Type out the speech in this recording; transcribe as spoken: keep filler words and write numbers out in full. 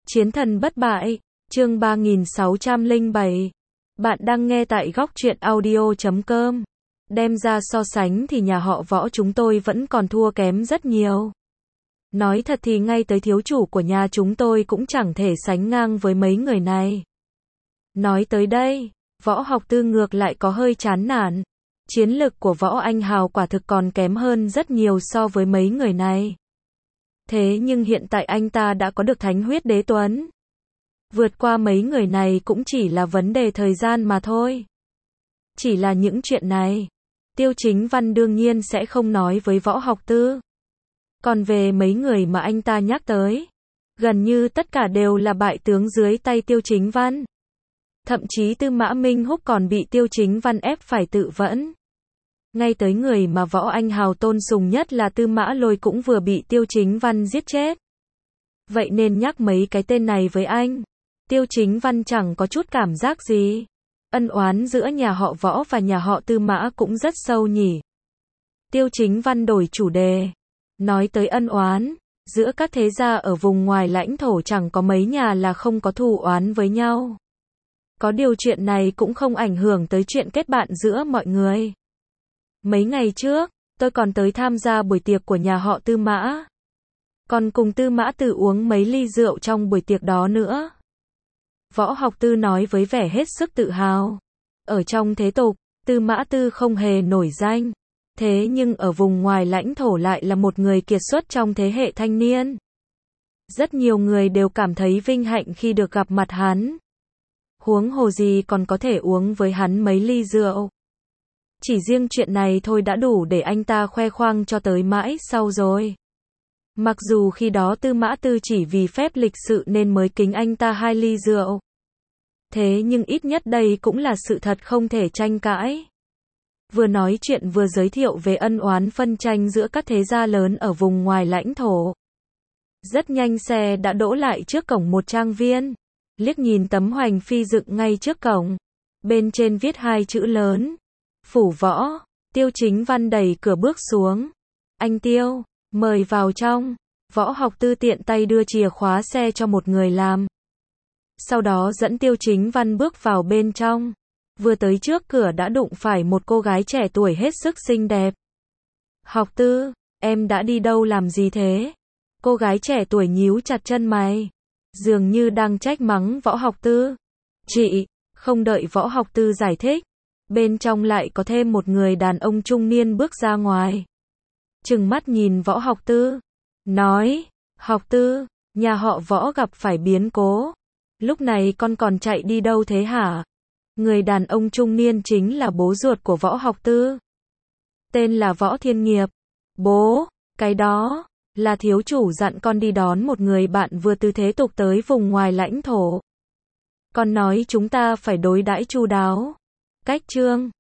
Chiến thần bất bại, chương ba nghìn sáu trăm lẻ bảy. Bạn đang nghe tại góc truyện audio chấm com. Đem ra so sánh thì nhà họ Võ chúng tôi vẫn còn thua kém rất nhiều. Nói thật thì ngay tới thiếu chủ của nhà chúng tôi cũng chẳng thể sánh ngang với mấy người này. Nói tới đây, Võ Học Tư ngược lại có hơi chán nản. Chiến lực của Võ Anh Hào quả thực còn kém hơn rất nhiều so với mấy người này. Thế nhưng hiện tại anh ta đã có được Thánh Huyết Đế Tuấn. Vượt qua mấy người này cũng chỉ là vấn đề thời gian mà thôi. Chỉ là những chuyện này, Tiêu Chính Văn đương nhiên sẽ không nói với Võ Học Tư. Còn về mấy người mà anh ta nhắc tới, gần như tất cả đều là bại tướng dưới tay Tiêu Chính Văn. Thậm chí Tư Mã Minh Húc còn bị Tiêu Chính Văn ép phải tự vẫn. Ngay tới người mà Võ Anh Hào tôn sùng nhất là Tư Mã Lôi cũng vừa bị Tiêu Chính Văn giết chết. Vậy nên nhắc mấy cái tên này với anh, Tiêu Chính Văn chẳng có chút cảm giác gì. Ân oán giữa nhà họ Võ và nhà họ Tư Mã cũng rất sâu nhỉ. Tiêu Chính Văn đổi chủ đề. Nói tới ân oán, giữa các thế gia ở vùng ngoài lãnh thổ chẳng có mấy nhà là không có thù oán với nhau. Có điều chuyện này cũng không ảnh hưởng tới chuyện kết bạn giữa mọi người. Mấy ngày trước, tôi còn tới tham gia buổi tiệc của nhà họ Tư Mã. Còn cùng Tư Mã Tử uống mấy ly rượu trong buổi tiệc đó nữa. Võ Học Tư nói với vẻ hết sức tự hào. Ở trong thế tục, Tư Mã Tư không hề nổi danh. Thế nhưng ở vùng ngoài lãnh thổ lại là một người kiệt xuất trong thế hệ thanh niên. Rất nhiều người đều cảm thấy vinh hạnh khi được gặp mặt hắn. Huống hồ gì còn có thể uống với hắn mấy ly rượu. Chỉ riêng chuyện này thôi đã đủ để anh ta khoe khoang cho tới mãi sau rồi. Mặc dù khi đó Tư Mã Tư chỉ vì phép lịch sự nên mới kính anh ta hai ly rượu. Thế nhưng ít nhất đây cũng là sự thật không thể tranh cãi. Vừa nói chuyện vừa giới thiệu về ân oán phân tranh giữa các thế gia lớn ở vùng ngoài lãnh thổ. Rất nhanh xe đã đỗ lại trước cổng một trang viên. Liếc nhìn tấm hoành phi dựng ngay trước cổng. Bên trên viết hai chữ lớn. Phủ Võ. Tiêu Chính Văn đẩy cửa bước xuống. Anh Tiêu, mời vào trong. Võ Học Tư tiện tay đưa chìa khóa xe cho một người làm. Sau đó dẫn Tiêu Chính Văn bước vào bên trong. Vừa tới trước cửa đã đụng phải một cô gái trẻ tuổi hết sức xinh đẹp. Học Tư, em đã đi đâu làm gì thế? Cô gái trẻ tuổi nhíu chặt chân mày. Dường như đang trách mắng Võ Học Tư. Chị, không đợi Võ Học Tư giải thích. Bên trong lại có thêm một người đàn ông trung niên bước ra ngoài. Trừng mắt nhìn Võ Học Tư. Nói, Học Tư, nhà họ Võ gặp phải biến cố. Lúc này con còn chạy đi đâu thế hả? Người đàn ông trung niên chính là bố ruột của Võ Học Tư. Tên là Võ Thiên Nghiệp. Bố, cái đó, là thiếu chủ dặn con đi đón một người bạn vừa từ thế tục tới vùng ngoài lãnh thổ. Con nói chúng ta phải đối đãi chu đáo. Cách chương